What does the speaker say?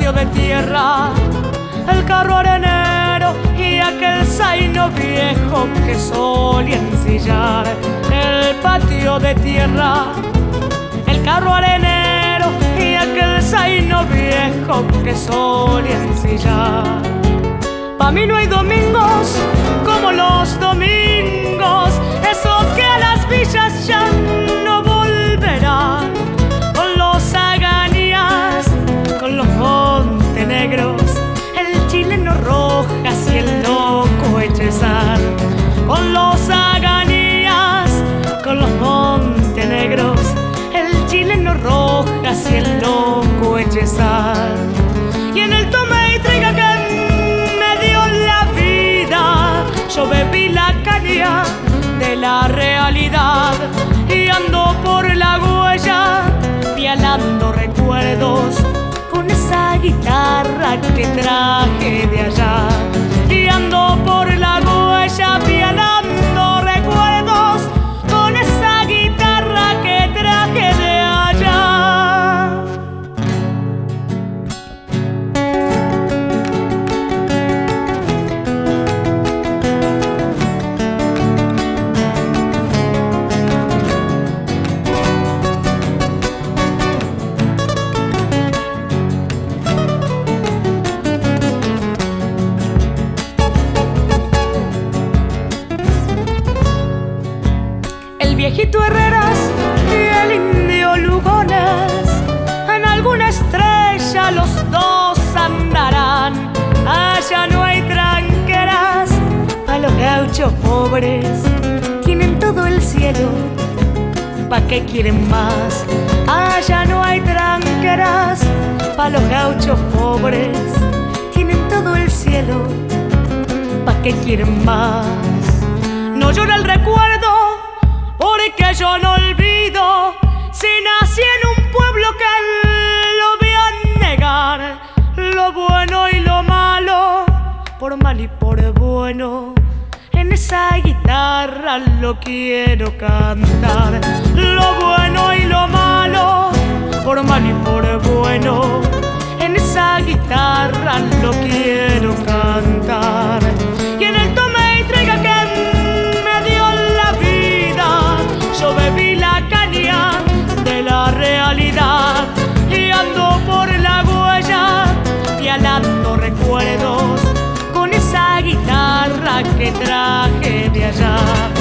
patio de tierra, el carro arenero y aquel zaino viejo que solía ensillar. El patio de tierra, el carro arenero y aquel zaino viejo que solía ensillar. Pa' mí no hay domingos como los domingos, esos que a las villas ya no volverán. Con los Aganías, con los Montenegros, el chileno Rojas y el loco Echezar. Con los Aganías, con los Montenegros, el chileno Rojas y el loco Echezar. Y en el tome y traiga que me dio la vida, yo bebí la caña de la realidad y ando por la huella pialando recuerdos con esa guitarra que traje de allá. Y ando por la huella pialando recuerdos con esa guitarra que traje de allá. Viejito Herreras y el indio Lugones, en alguna estrella los dos andarán. Allá no hay tranqueras, pa' los gauchos pobres tienen todo el cielo, ¿pa' qué quieren más? Allá no hay tranqueras, pa' los gauchos pobres tienen todo el cielo, ¿pa' qué quieren más? No llora el recuerdo porque yo no olvido, si nací en un pueblo que lo voy a negar. Lo bueno y lo malo, por mal y por bueno, en esa guitarra lo quiero cantar. Lo bueno y lo malo, por mal y por bueno, en esa guitarra lo quiero cantar. Y en el tome y traiga que yo bebí la caña de la realidad y ando por la huella pialando recuerdos con esa guitarra que traje de allá.